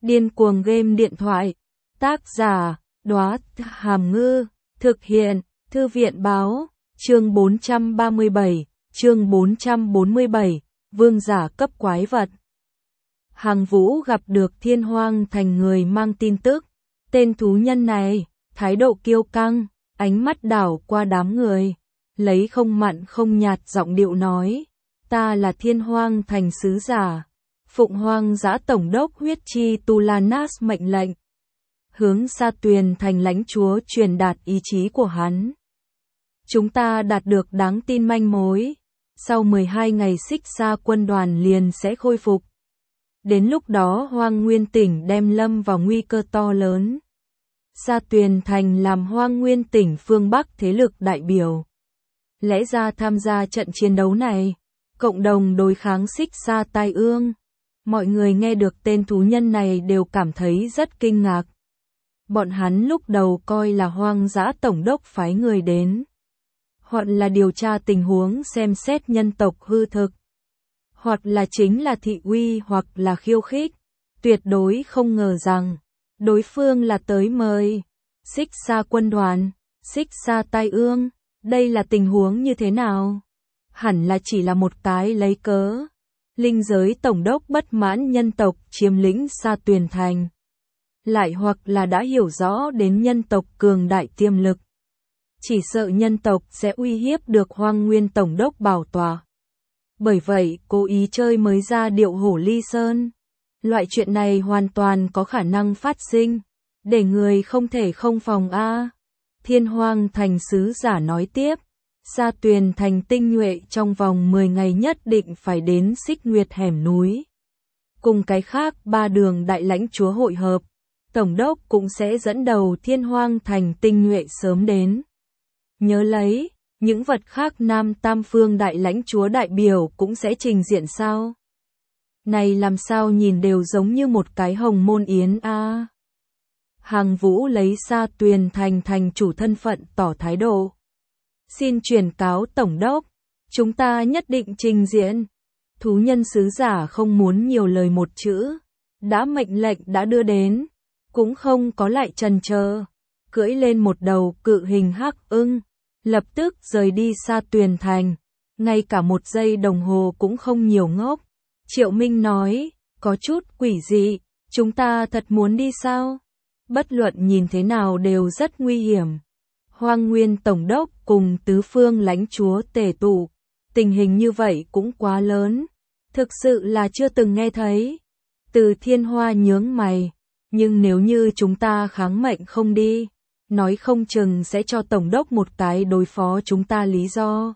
Điên cuồng game điện thoại. Tác giả, Đóa Hàm Ngư. Thực hiện, Thư viện báo. Chương 447, Vương giả cấp quái vật. Hàng Vũ gặp được Thiên Hoang Thành người mang tin tức. Tên thú nhân này, thái độ kiêu căng, ánh mắt đảo qua đám người. Lấy không mặn không nhạt giọng điệu nói. Ta là Thiên Hoang Thành sứ giả. Phụng Hoang Dã Tổng đốc Huyết Chi Tulanas mệnh lệnh. Hướng Sa Tuyền Thành lãnh chúa truyền đạt ý chí của hắn. Chúng ta đạt được đáng tin manh mối. Sau 12 ngày Xích Sa quân đoàn liền sẽ khôi phục. Đến lúc đó Hoang Nguyên tỉnh đem lâm vào nguy cơ to lớn. Sa Tuyền Thành làm Hoang Nguyên tỉnh phương Bắc thế lực đại biểu. Lẽ ra tham gia trận chiến đấu này, cộng đồng đối kháng Xích Sa tai ương. Mọi người nghe được tên thú nhân này đều cảm thấy rất kinh ngạc. Bọn hắn lúc đầu coi là Hoang Dã Tổng đốc phái người đến. Hoặc là điều tra tình huống xem xét nhân tộc hư thực. Hoặc là chính là thị uy hoặc là khiêu khích. Tuyệt đối không ngờ rằng, đối phương là tới mời. Xích Sa quân đoàn, Xích Sa tai ương, đây là tình huống như thế nào? Hẳn là chỉ là một cái lấy cớ. Linh giới tổng đốc bất mãn nhân tộc chiếm lĩnh Sa Tuyền Thành. Lại hoặc là đã hiểu rõ đến nhân tộc cường đại tiềm lực. Chỉ sợ nhân tộc sẽ uy hiếp được Hoang Nguyên tổng đốc bảo tòa. Bởi vậy cố ý chơi mới ra điệu hổ ly sơn. Loại chuyện này hoàn toàn có khả năng phát sinh. Để người không thể không phòng a. Thiên Hoang Thành sứ giả nói tiếp. Sa Tuyền Thành tinh nhuệ trong vòng 10 ngày nhất định phải đến Xích Nguyệt hẻm núi. Cùng cái khác 3 đường đại lãnh chúa hội hợp. Tổng đốc cũng sẽ dẫn đầu Thiên Hoang Thành tinh nhuệ sớm đến. Nhớ lấy, những vật khác Nam Tam Phương đại lãnh chúa đại biểu cũng sẽ trình diện sao? Này làm sao nhìn đều giống như một cái hồng môn yến a. Hàng Vũ lấy Sa Tuyền Thành thành chủ thân phận tỏ thái độ. Xin truyền cáo tổng đốc, chúng ta nhất định trình diện. Thú nhân sứ giả không muốn nhiều lời một chữ. Đã mệnh lệnh đã đưa đến. Cũng không có lại chần chờ, cưỡi lên một đầu cự hình hắc ưng, lập tức rời đi Sa Tuyền Thành, ngay cả một giây đồng hồ cũng không nhiều ngốc. Triệu Minh nói, có chút quỷ dị, chúng ta thật muốn đi sao? Bất luận nhìn thế nào đều rất nguy hiểm. Hoang Nguyên tổng đốc cùng tứ phương lãnh chúa tề tụ, tình hình như vậy cũng quá lớn, thực sự là chưa từng nghe thấy. Từ Thiên Hoa nhướng mày. Nhưng nếu như chúng ta kháng mệnh không đi, nói không chừng sẽ cho tổng đốc một cái đối phó chúng ta lý do.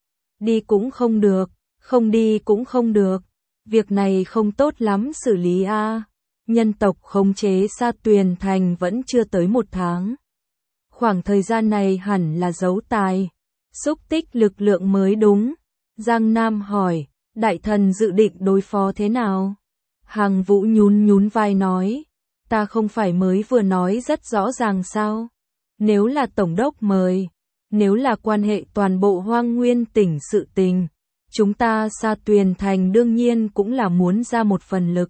Đi cũng không được, không đi cũng không được. Việc này không tốt lắm xử lý a. Nhân tộc khống chế Sa Tuyền Thành vẫn chưa tới 1 tháng. Khoảng thời gian này hẳn là giấu tài, xúc tích lực lượng mới đúng. Giang Nam hỏi, đại thần dự định đối phó thế nào? Hàng Vũ nhún vai nói. Ta không phải mới vừa nói rất rõ ràng sao? Nếu là tổng đốc mời, nếu là quan hệ toàn bộ Hoang Nguyên tỉnh sự tình, chúng ta Sa Tuyền Thành đương nhiên cũng là muốn ra một phần lực.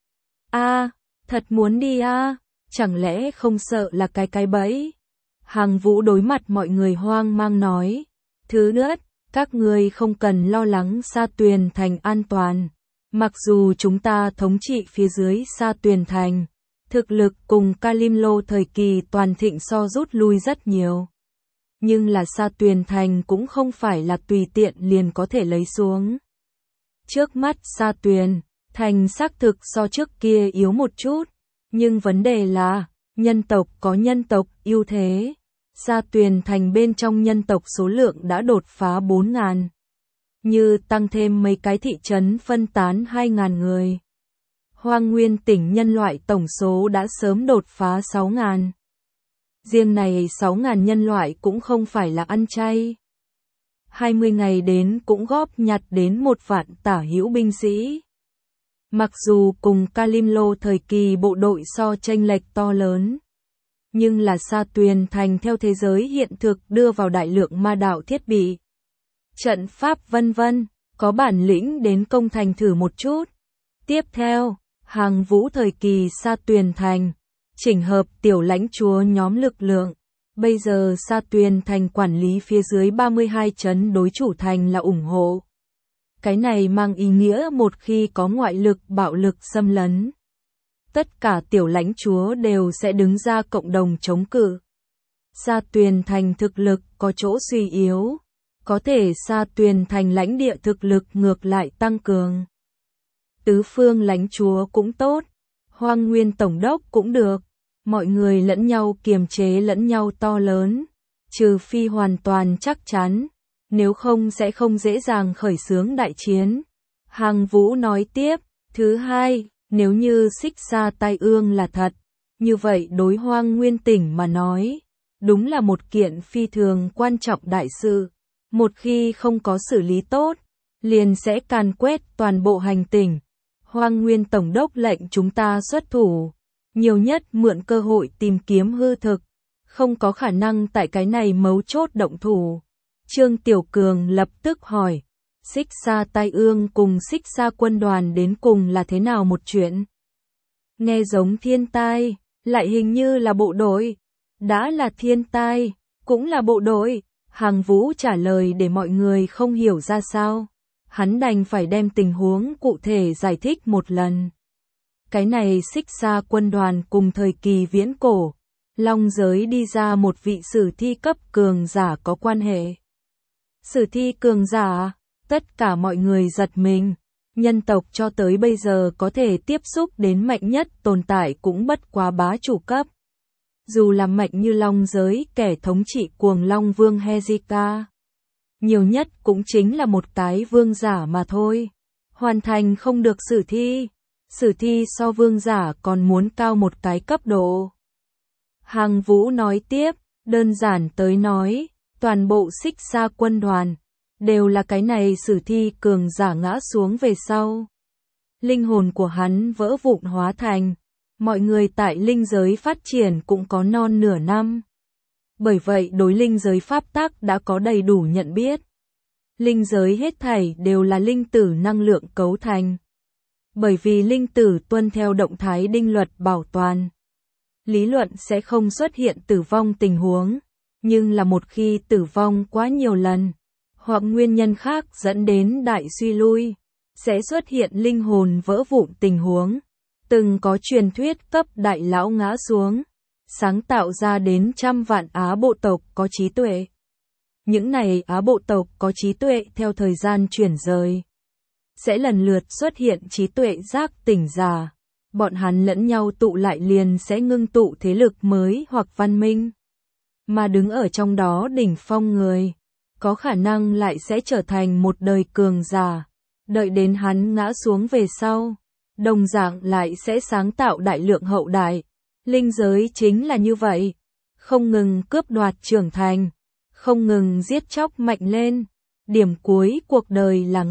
A, thật muốn đi a, chẳng lẽ không sợ là cái bẫy? Hàng Vũ đối mặt mọi người hoang mang nói. Thứ nhất, các ngươi không cần lo lắng Sa Tuyền Thành an toàn. Mặc dù chúng ta thống trị phía dưới Sa Tuyền Thành, thực lực cùng Kalim Lô thời kỳ toàn thịnh so rút lui rất nhiều. Nhưng là Sa Tuyền Thành cũng không phải là tùy tiện liền có thể lấy xuống. Trước mắt Sa Tuyền Thành xác thực so trước kia yếu một chút. Nhưng vấn đề là, nhân tộc có nhân tộc ưu thế. Sa Tuyền Thành bên trong nhân tộc số lượng đã đột phá 4.000. Như tăng thêm mấy cái thị trấn phân tán 2.000 người. Hoang Nguyên tỉnh nhân loại tổng số đã sớm đột phá 6.000. Riêng này 6.000 nhân loại cũng không phải là ăn chay. 20 ngày đến cũng góp nhặt đến 1 vạn tả hữu binh sĩ. Mặc dù cùng Kalim Lô thời kỳ bộ đội so chênh lệch to lớn, nhưng là Sa Tuyền Thành theo thế giới hiện thực đưa vào đại lượng ma đạo thiết bị, trận pháp vân vân, có bản lĩnh đến công thành thử một chút. Tiếp theo, Hàng Vũ thời kỳ Sa Tuyền Thành, chỉnh hợp tiểu lãnh chúa nhóm lực lượng. Bây giờ Sa Tuyền Thành quản lý phía dưới 32 trấn đối chủ thành là ủng hộ. Cái này mang ý nghĩa một khi có ngoại lực bạo lực xâm lấn, tất cả tiểu lãnh chúa đều sẽ đứng ra cộng đồng chống cự. Sa Tuyền Thành thực lực có chỗ suy yếu, có thể Sa Tuyền Thành lãnh địa thực lực ngược lại tăng cường. Tứ phương lãnh chúa cũng tốt, Hoang Nguyên tổng đốc cũng được, mọi người lẫn nhau kiềm chế lẫn nhau to lớn, trừ phi hoàn toàn chắc chắn, nếu không sẽ không dễ dàng khởi xướng đại chiến. Hàng Vũ nói tiếp, thứ hai, nếu như Xích Sa Tai Ương là thật, như vậy đối Hoang Nguyên tỉnh mà nói, đúng là một kiện phi thường quan trọng đại sự, một khi không có xử lý tốt, liền sẽ càn quét toàn bộ hành tỉnh. Hoang Nguyên tổng đốc lệnh chúng ta xuất thủ, nhiều nhất mượn cơ hội tìm kiếm hư thực, không có khả năng tại cái này mấu chốt động thủ. Trương Tiểu Cường lập tức hỏi, Xích Sa Tai Ương cùng Xích Sa quân đoàn đến cùng là thế nào một chuyện? Nghe giống thiên tai, lại hình như là bộ đội. Đã là thiên tai, cũng là bộ đội. Hàng Vũ trả lời để mọi người không hiểu ra sao. Hắn đành phải đem tình huống cụ thể giải thích một lần. Cái này Xích Sa quân đoàn cùng thời kỳ viễn cổ, Long giới đi ra một vị sử thi cấp cường giả có quan hệ. Sử thi cường giả, tất cả mọi người giật mình. Nhân tộc cho tới bây giờ có thể tiếp xúc đến mạnh nhất tồn tại cũng bất quá bá chủ cấp. Dù là mạnh như Long giới kẻ thống trị cuồng Long Vương Hezika, nhiều nhất cũng chính là một cái vương giả mà thôi. Hoàn thành không được sử thi. Sử thi so vương giả còn muốn cao một cái cấp độ. Hàng Vũ nói tiếp, đơn giản tới nói, toàn bộ Xích Sa quân đoàn đều là cái này sử thi cường giả ngã xuống về sau. Linh hồn của hắn vỡ vụn hóa thành, mọi người tại linh giới phát triển cũng có non nửa năm. Bởi vậy đối linh giới pháp tắc đã có đầy đủ nhận biết. Linh giới hết thảy đều là linh tử năng lượng cấu thành. Bởi vì linh tử tuân theo động thái đinh luật bảo toàn. Lý luận sẽ không xuất hiện tử vong tình huống, nhưng là một khi tử vong quá nhiều lần, hoặc nguyên nhân khác dẫn đến đại suy lui, sẽ xuất hiện linh hồn vỡ vụn tình huống. Từng có truyền thuyết cấp đại lão ngã xuống, sáng tạo ra đến trăm vạn Á bộ tộc có trí tuệ. Những này Á bộ tộc có trí tuệ theo thời gian chuyển rời, sẽ lần lượt xuất hiện trí tuệ giác tỉnh giả. Bọn hắn lẫn nhau tụ lại liền sẽ ngưng tụ thế lực mới hoặc văn minh. Mà đứng ở trong đó đỉnh phong người, có khả năng lại sẽ trở thành một đời cường giả. Đợi đến hắn ngã xuống về sau, đồng dạng lại sẽ sáng tạo đại lượng hậu đại. Linh giới chính là như vậy, không ngừng cướp đoạt trưởng thành, không ngừng giết chóc mạnh lên. Điểm cuối cuộc đời là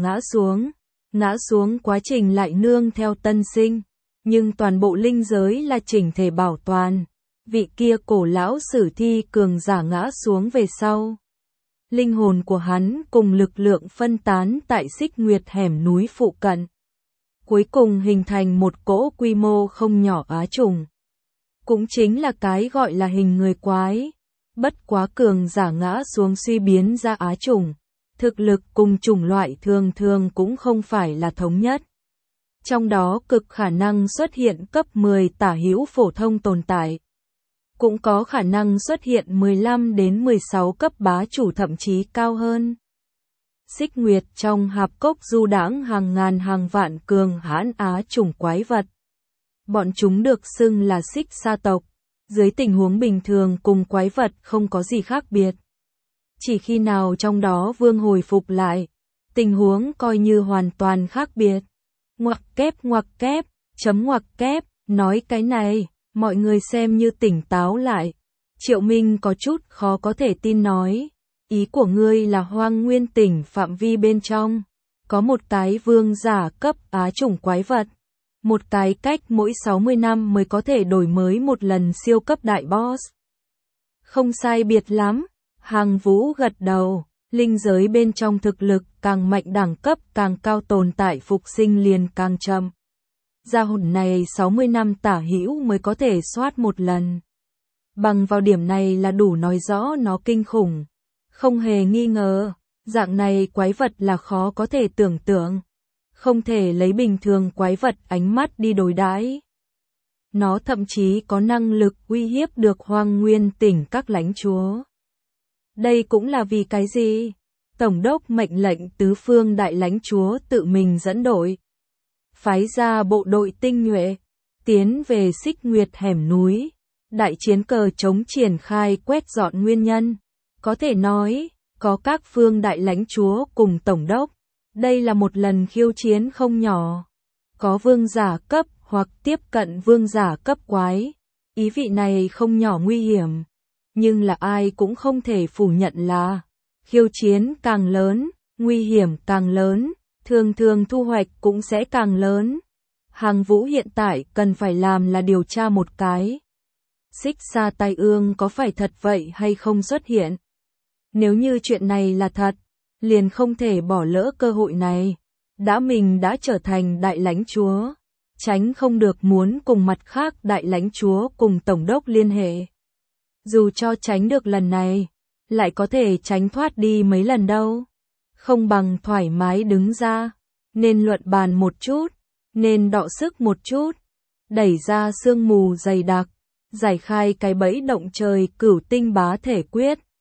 ngã xuống quá trình lại nương theo tân sinh. Nhưng toàn bộ linh giới là chỉnh thể bảo toàn. Vị kia cổ lão sử thi cường giả ngã xuống về sau. Linh hồn của hắn cùng lực lượng phân tán tại Xích Nguyệt hẻm núi phụ cận. Cuối cùng hình thành một cỗ quy mô không nhỏ á trùng. Cũng chính là cái gọi là hình người quái. Bất quá cường giả ngã xuống suy biến ra á trùng. Thực lực cùng chủng loại thường thường cũng không phải là thống nhất. Trong đó cực khả năng xuất hiện cấp 10 tả hữu phổ thông tồn tại. Cũng có khả năng xuất hiện 15 đến 16 cấp bá chủ thậm chí cao hơn. Xích Nguyệt trong hạp cốc du đãng hàng ngàn hàng vạn cường hãn á chủng quái vật. Bọn chúng được xưng là Xích Sa tộc. Dưới tình huống bình thường cùng quái vật không có gì khác biệt. Chỉ khi nào trong đó vương hồi phục lại, tình huống coi như hoàn toàn khác biệt. Ngoặc kép, chấm ngoặc kép, nói cái này, mọi người xem như tỉnh táo lại. Triệu Minh có chút khó có thể tin nói, ý của ngươi là Hoang Nguyên tỉnh phạm vi bên trong, có một cái vương giả cấp á chủng quái vật, một cái cách mỗi 60 năm mới có thể đổi mới một lần siêu cấp đại boss. Không sai biệt lắm, Hàng Vũ gật đầu. Linh giới bên trong thực lực càng mạnh đẳng cấp càng cao tồn tại phục sinh liền càng chậm. gia hồn này 60 năm tả hữu mới có thể soát một lần. Bằng vào điểm này là đủ nói rõ nó kinh khủng. Không hề nghi ngờ, dạng này quái vật là khó có thể tưởng tượng. Không thể lấy bình thường quái vật ánh mắt đi đối đãi. Nó thậm chí có năng lực uy hiếp được Hoang Nguyên tỉnh các lãnh chúa. Đây cũng là vì cái gì? Tổng đốc mệnh lệnh tứ phương đại lãnh chúa tự mình dẫn đội. Phái ra bộ đội tinh nhuệ, tiến về Xích Nguyệt hẻm núi. Đại chiến cờ chống triển khai quét dọn nguyên nhân. Có thể nói, có các phương đại lãnh chúa cùng tổng đốc. Đây là một lần khiêu chiến không nhỏ. Có vương giả cấp hoặc tiếp cận vương giả cấp quái. Ý vị này không nhỏ nguy hiểm. Nhưng là ai cũng không thể phủ nhận là khiêu chiến càng lớn, nguy hiểm càng lớn, thường thường thu hoạch cũng sẽ càng lớn. Hàng Vũ hiện tại cần phải làm là điều tra một cái. Xích Sa Tai Ương có phải thật vậy hay không xuất hiện? Nếu như chuyện này là thật, liền không thể bỏ lỡ cơ hội này. Mình đã trở thành đại lãnh chúa, tránh không được muốn cùng mặt khác đại lãnh chúa cùng tổng đốc liên hệ. Dù cho tránh được lần này, lại có thể tránh thoát đi mấy lần đâu. Không bằng thoải mái đứng ra, nên luận bàn một chút, nên đọ sức một chút, đẩy ra sương mù dày đặc, giải khai cái bẫy động trời Cửu Tinh Bá Thể Quyết.